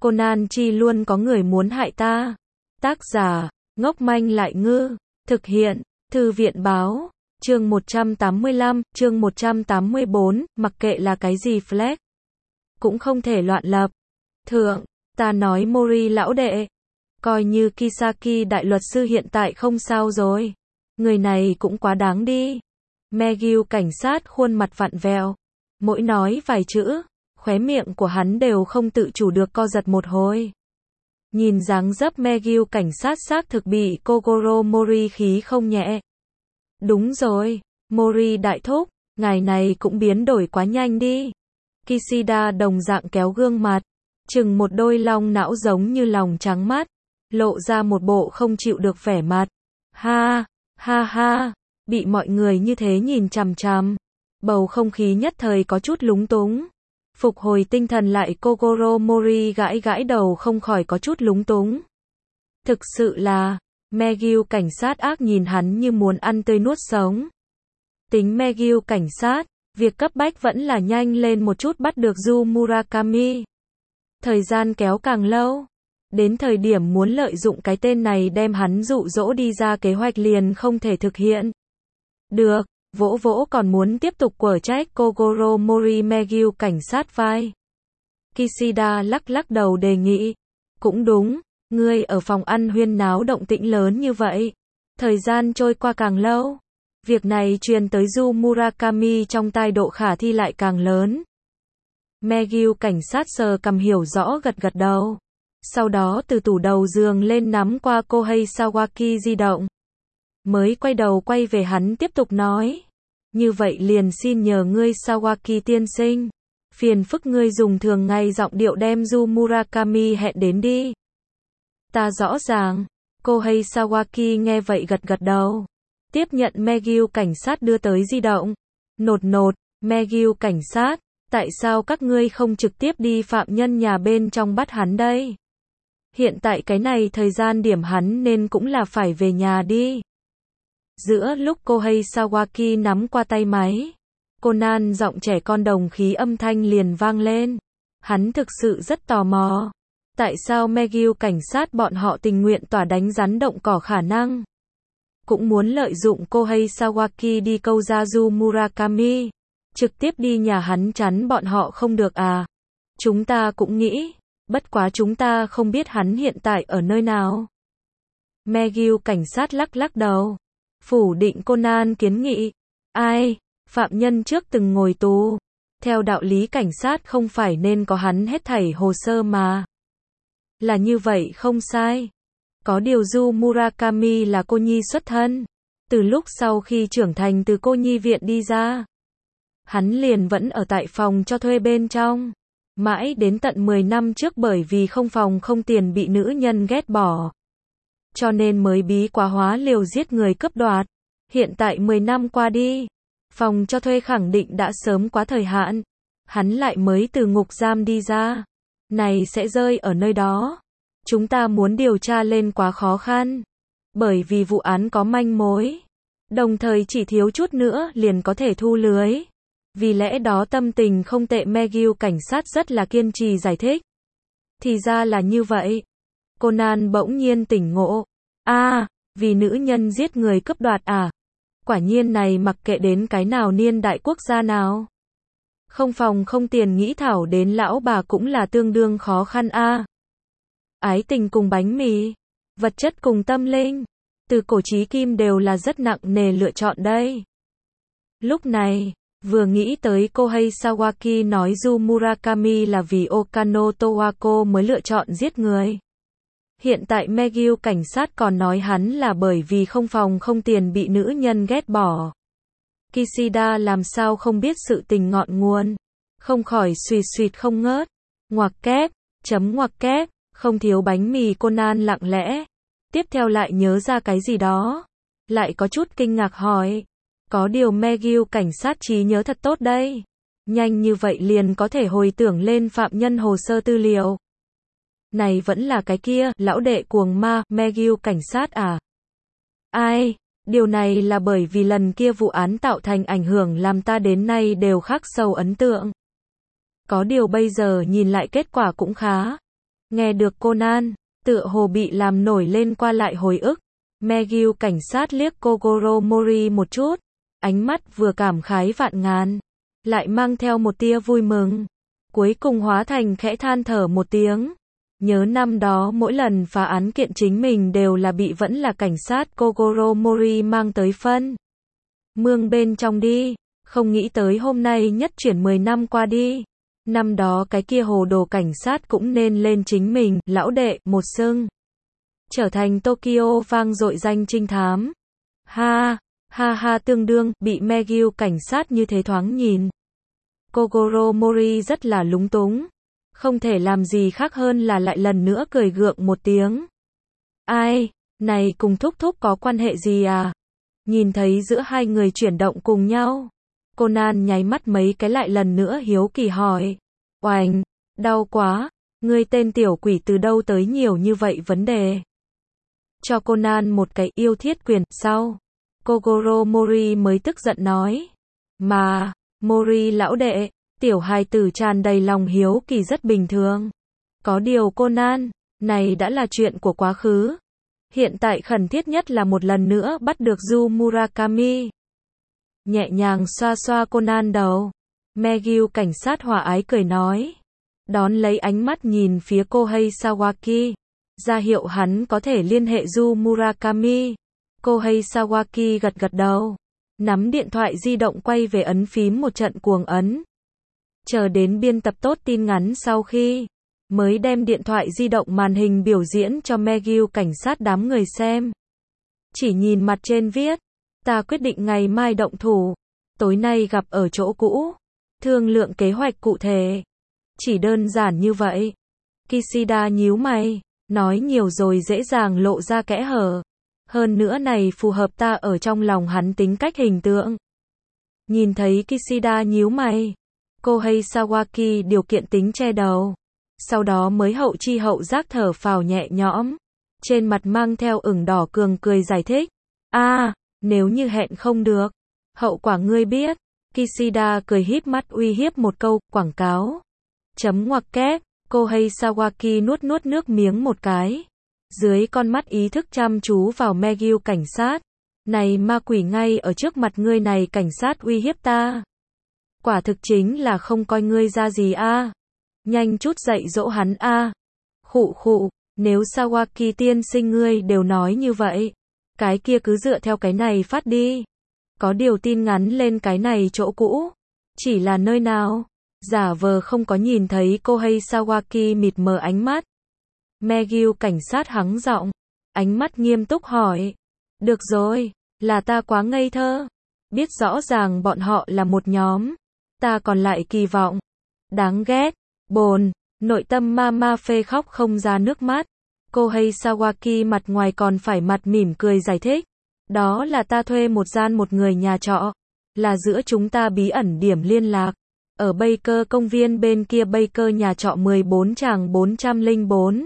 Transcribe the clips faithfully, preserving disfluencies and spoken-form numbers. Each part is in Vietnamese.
Conan chi luôn có người muốn hại ta. Tác giả, ngốc manh lại ngư. Thực hiện, Thư viện báo. Chương một trăm tám mươi lăm, chương một trăm tám mươi bốn, mặc kệ là cái gì flag. Cũng không thể loạn lập. Thượng, ta nói Mori lão đệ. Coi như Kisaki đại luật sư hiện tại không sao rồi. Người này cũng quá đáng đi. Megyu cảnh sát khuôn mặt vặn vẹo. Mỗi nói vài chữ, khóe miệng của hắn đều không tự chủ được co giật một hồi. Nhìn dáng dấp Megyu cảnh sát xác thực bị Kogoro Mori khí không nhẹ. Đúng rồi, Mori đại thúc, ngài này cũng biến đổi quá nhanh đi. Kishida đồng dạng kéo gương mặt, chừng một đôi long não giống như lòng trắng mắt, lộ ra một bộ không chịu được vẻ mặt. Ha, ha ha, bị mọi người như thế nhìn chằm chằm. Bầu không khí nhất thời có chút lúng túng. Phục hồi tinh thần lại Kogoro Mori gãi gãi đầu không khỏi có chút lúng túng. Thực sự là, Megyu cảnh sát ác nhìn hắn như muốn ăn tươi nuốt sống. Tính Megyu cảnh sát, việc cấp bách vẫn là nhanh lên một chút bắt được Yu Murakami. Thời gian kéo càng lâu, đến thời điểm muốn lợi dụng cái tên này đem hắn dụ dỗ đi ra kế hoạch liền không thể thực hiện. Được, vỗ vỗ còn muốn tiếp tục quở trách Kogoro Mori Megyu cảnh sát vai. Kishida lắc lắc đầu đề nghị. Cũng đúng, ngươi ở phòng ăn huyên náo động tĩnh lớn như vậy. Thời gian trôi qua càng lâu, việc này truyền tới Yu Murakami trong tai độ khả thi lại càng lớn. Megyu cảnh sát sờ cằm hiểu rõ gật gật đầu. Sau đó từ tủ đầu giường lên nắm qua Kohei Sawaki di động. Mới quay đầu quay về hắn tiếp tục nói. Như vậy liền xin nhờ ngươi Sawaki tiên sinh. Phiền phức ngươi dùng thường ngày giọng điệu đem Yu Murakami hẹn đến đi. Ta rõ ràng. Kohei Sawaki nghe vậy gật gật đầu. Tiếp nhận Megyu cảnh sát đưa tới di động. Nột nột, Megyu cảnh sát, tại sao các ngươi không trực tiếp đi phạm nhân nhà bên trong bắt hắn đây? Hiện tại cái này thời gian điểm hắn nên cũng là phải về nhà đi. Giữa lúc Kohei Sawaki nắm qua tay máy, Conan giọng trẻ con đồng khí âm thanh liền vang lên. Hắn thực sự rất tò mò. Tại sao Megyu cảnh sát bọn họ tình nguyện tỏa đánh rắn động cỏ khả năng? Cũng muốn lợi dụng Kohei Sawaki đi câu ra Yu Murakami. Trực tiếp đi nhà hắn chắn bọn họ không được à? Chúng ta cũng nghĩ. Bất quá chúng ta không biết hắn hiện tại ở nơi nào. Megyu cảnh sát lắc lắc đầu. Phủ định Conan kiến nghị. Ai? Phạm nhân trước từng ngồi tù. Theo đạo lý cảnh sát không phải nên có hắn hết thảy hồ sơ mà. Là như vậy không sai. Có điều Yu Murakami là cô nhi xuất thân. Từ lúc sau khi trưởng thành từ cô nhi viện đi ra, hắn liền vẫn ở tại phòng cho thuê bên trong. Mãi đến tận mười năm trước bởi vì không phòng không tiền bị nữ nhân ghét bỏ. Cho nên mới bí quá hóa liều giết người cướp đoạt. Hiện tại mười năm qua đi, phòng cho thuê khẳng định đã sớm quá thời hạn. Hắn lại mới từ ngục giam đi ra. Này sẽ rơi ở nơi đó. Chúng ta muốn điều tra lên quá khó khăn. Bởi vì vụ án có manh mối. Đồng thời chỉ thiếu chút nữa liền có thể thu lưới. Vì lẽ đó tâm tình không tệ Megyu cảnh sát rất là kiên trì giải thích. Thì ra là như vậy. Conan bỗng nhiên tỉnh ngộ. À, vì nữ nhân giết người cướp đoạt à? Quả nhiên này mặc kệ đến cái nào niên đại quốc gia nào. Không phòng không tiền nghĩ thảo đến lão bà cũng là tương đương khó khăn a. À. Ái tình cùng bánh mì, vật chất cùng tâm linh, từ cổ chí kim đều là rất nặng nề lựa chọn đây. Lúc này, vừa nghĩ tới Kohei Sawaki nói Yu Murakami là vì Okano Towako mới lựa chọn giết người. Hiện tại Megyu cảnh sát còn nói hắn là bởi vì không phòng không tiền bị nữ nhân ghét bỏ. Kishida làm sao không biết sự tình ngọn nguồn. Không khỏi suýt suýt không ngớt. Ngoặc kép, chấm ngoặc kép, không thiếu bánh mì Conan lặng lẽ. Tiếp theo lại nhớ ra cái gì đó. Lại có chút kinh ngạc hỏi. Có điều Megyu cảnh sát trí nhớ thật tốt đây. Nhanh như vậy liền có thể hồi tưởng lên phạm nhân hồ sơ tư liệu. Này vẫn là cái kia, lão đệ cuồng ma, Megyu cảnh sát à? Ai? Điều này là bởi vì lần kia vụ án tạo thành ảnh hưởng làm ta đến nay đều khắc sâu ấn tượng. Có điều bây giờ nhìn lại kết quả cũng khá. Nghe được Conan, tựa hồ bị làm nổi lên qua lại hồi ức. McGill cảnh sát liếc Kogoro Mori một chút, ánh mắt vừa cảm khái vạn ngàn, lại mang theo một tia vui mừng. Cuối cùng hóa thành khẽ than thở một tiếng. Nhớ năm đó mỗi lần phá án kiện chính mình đều là bị vẫn là cảnh sát Kogoro Mori mang tới phân mương bên trong đi. Không nghĩ tới hôm nay nhất chuyển mười năm qua đi. Năm đó cái kia hồ đồ cảnh sát cũng nên lên chính mình, lão đệ, một xưng. Trở thành Tokyo vang dội danh trinh thám. Ha, ha ha tương đương, bị McGill cảnh sát như thế thoáng nhìn. Kogoro Mori rất là lúng túng. Không thể làm gì khác hơn là lại lần nữa cười gượng một tiếng. Ai, này cùng thúc thúc có quan hệ gì à? Nhìn thấy giữa hai người chuyển động cùng nhau. Conan nháy mắt mấy cái lại lần nữa hiếu kỳ hỏi. Oành, đau quá, ngươi tên tiểu quỷ từ đâu tới nhiều như vậy vấn đề. Cho Conan một cái yêu thiết quyền, sau. Kogoro Mori mới tức giận nói. Mà, Mori lão đệ, tiểu hài tử tràn đầy lòng hiếu kỳ rất bình thường. Có điều Conan, này đã là chuyện của quá khứ. Hiện tại khẩn thiết nhất là một lần nữa bắt được Yu Murakami. Nhẹ nhàng xoa xoa Conan đầu. McGill cảnh sát hòa ái cười nói. Đón lấy ánh mắt nhìn phía Kohei Sawaki. Ra hiệu hắn có thể liên hệ Yu Murakami. Kohei Sawaki gật gật đầu. Nắm điện thoại di động quay về ấn phím một trận cuồng ấn. Chờ đến biên tập tốt tin ngắn sau khi. Mới đem điện thoại di động màn hình biểu diễn cho McGill cảnh sát đám người xem. Chỉ nhìn mặt trên viết. Ta quyết định ngày mai động thủ. Tối nay gặp ở chỗ cũ. Thương lượng kế hoạch cụ thể. Chỉ đơn giản như vậy. Kishida nhíu mày. Nói nhiều rồi dễ dàng lộ ra kẽ hở. Hơn nữa này phù hợp ta ở trong lòng hắn tính cách hình tượng. Nhìn thấy Kishida nhíu mày. Kohei Sawaki điều kiện tính che đầu. Sau đó mới hậu chi hậu giác thở phào nhẹ nhõm. Trên mặt mang theo ửng đỏ cường cười giải thích. a à, nếu như hẹn không được. Hậu quả ngươi biết. Kishida cười híp mắt uy hiếp một câu, quảng cáo. Chấm ngoặc kép. Kohei Sawaki nuốt nuốt nước miếng một cái. Dưới con mắt ý thức chăm chú vào McGill cảnh sát. Này ma quỷ ngay ở trước mặt ngươi này cảnh sát uy hiếp ta. Quả thực chính là không coi ngươi ra gì a. À. Nhanh chút dạy dỗ hắn a. À. Khụ khụ, nếu Sawaki tiên sinh ngươi đều nói như vậy. Cái kia cứ dựa theo cái này phát đi. Có điều tin ngắn lên cái này chỗ cũ. Chỉ là nơi nào? Giả vờ không có nhìn thấy Kohei Sawaki mịt mờ ánh mắt. McGill cảnh sát hắng giọng. Ánh mắt nghiêm túc hỏi. Được rồi, là ta quá ngây thơ. Biết rõ ràng bọn họ là một nhóm. Ta còn lại kỳ vọng. Đáng ghét. Bồn. Nội tâm ma ma phê khóc không ra nước mắt. Kohei Sawaki mặt ngoài còn phải mặt mỉm cười giải thích. Đó là ta thuê một gian một người nhà trọ. Là giữa chúng ta bí ẩn điểm liên lạc. Ở Baker công viên bên kia Baker nhà trọ mười bốn tràng bốn trăm lẻ bốn.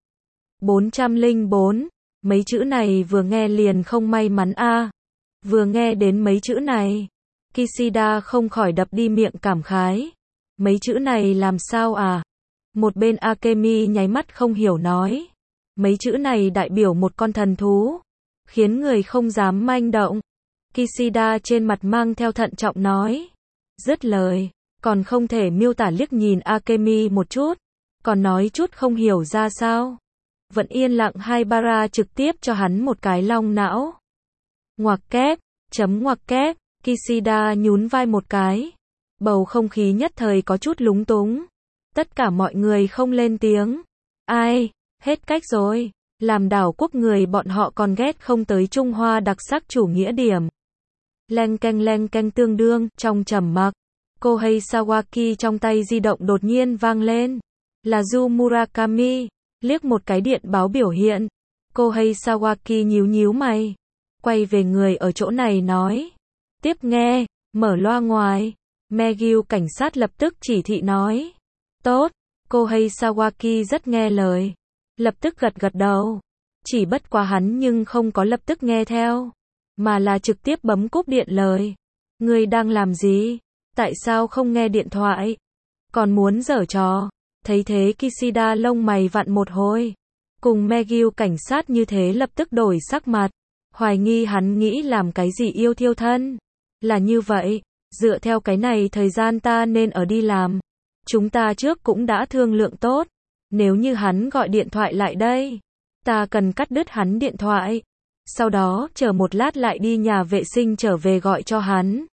bốn trăm lẻ bốn. Mấy chữ này vừa nghe liền không may mắn a. À. Vừa nghe đến mấy chữ này. Kishida không khỏi đập đi miệng cảm khái. Mấy chữ này làm sao à? Một bên Akemi nháy mắt không hiểu nói. Mấy chữ này đại biểu một con thần thú. Khiến người không dám manh động. Kishida trên mặt mang theo thận trọng nói. Dứt lời. Còn không thể miêu tả liếc nhìn Akemi một chút. Còn nói chút không hiểu ra sao. Vẫn yên lặng hai bara trực tiếp cho hắn một cái long não. Ngoặc kép. Chấm ngoặc kép. Kishida nhún vai một cái. Bầu không khí nhất thời có chút lúng túng. Tất cả mọi người không lên tiếng. Ai? Hết cách rồi. Làm đảo quốc người bọn họ còn ghét không tới Trung Hoa đặc sắc chủ nghĩa điểm. Leng keng leng keng tương đương, trong trầm mặc. Kohei Sawaki trong tay di động đột nhiên vang lên. Là Yu Murakami. Liếc một cái điện báo biểu hiện. Kohei Sawaki nhíu nhíu mày. Quay về người ở chỗ này nói. Tiếp nghe, mở loa ngoài. McGill cảnh sát lập tức chỉ thị nói. Tốt. Kohei Sawaki rất nghe lời. Lập tức gật gật đầu. Chỉ bất quá hắn nhưng không có lập tức nghe theo. Mà là trực tiếp bấm cúp điện lời. Ngươi đang làm gì? Tại sao không nghe điện thoại? Còn muốn giở trò? Thấy thế Kishida lông mày vặn một hồi. Cùng Megyu cảnh sát như thế lập tức đổi sắc mặt. Hoài nghi hắn nghĩ làm cái gì yêu thiêu thân. Là như vậy, dựa theo cái này thời gian ta nên ở đi làm. Chúng ta trước cũng đã thương lượng tốt. Nếu như hắn gọi điện thoại lại đây, ta cần cắt đứt hắn điện thoại. Sau đó chờ một lát lại đi nhà vệ sinh trở về gọi cho hắn.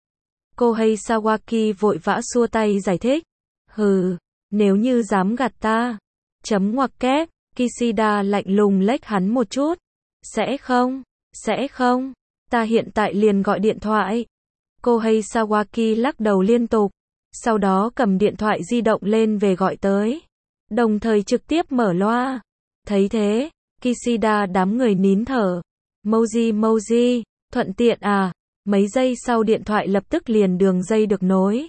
Kohei Sawaki vội vã xua tay giải thích. Hừ, nếu như dám gạt ta. Chấm ngoặc kép, Kishida lạnh lùng lách hắn một chút. Sẽ không, sẽ không, ta hiện tại liền gọi điện thoại. Kohei Sawaki lắc đầu liên tục. Sau đó cầm điện thoại di động lên về gọi tới. Đồng thời trực tiếp mở loa. Thấy thế, Kishida đám người nín thở. Moji Moji, thuận tiện à, mấy giây sau điện thoại lập tức liền đường dây được nối.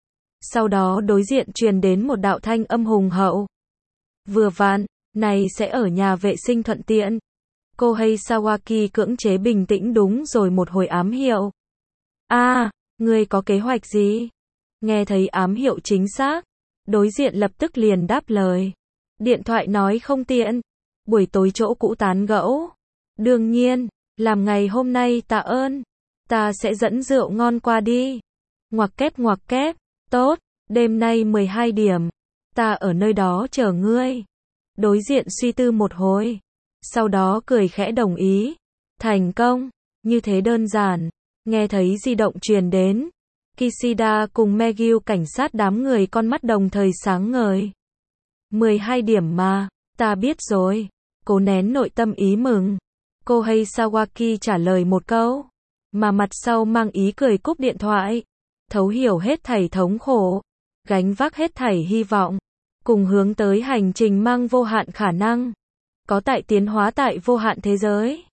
Sau đó đối diện truyền đến một đạo thanh âm hùng hậu. Vừa vặn, này sẽ ở nhà vệ sinh thuận tiện. Kohei Sawaki cưỡng chế bình tĩnh đúng rồi một hồi ám hiệu. A, à, ngươi có kế hoạch gì? Nghe thấy ám hiệu chính xác, đối diện lập tức liền đáp lời. Điện thoại nói không tiện, buổi tối chỗ cũ tán gẫu. Đương nhiên, làm ngày hôm nay tạ ơn, ta sẽ dẫn rượu ngon qua đi. Ngoặc kép ngoặc kép, tốt, đêm nay mười hai điểm, ta ở nơi đó chờ ngươi. Đối diện suy tư một hồi, sau đó cười khẽ đồng ý. Thành công, như thế đơn giản. Nghe thấy di động truyền đến, Kishida cùng Megyu cảnh sát đám người con mắt đồng thời sáng ngời. mười hai điểm mà, ta biết rồi. Cố nén nội tâm ý mừng. Kohei Sawaki trả lời một câu, mà mặt sau mang ý cười cúp điện thoại. Thấu hiểu hết thảy thống khổ, gánh vác hết thảy hy vọng, cùng hướng tới hành trình mang vô hạn khả năng, có tại tiến hóa tại vô hạn thế giới.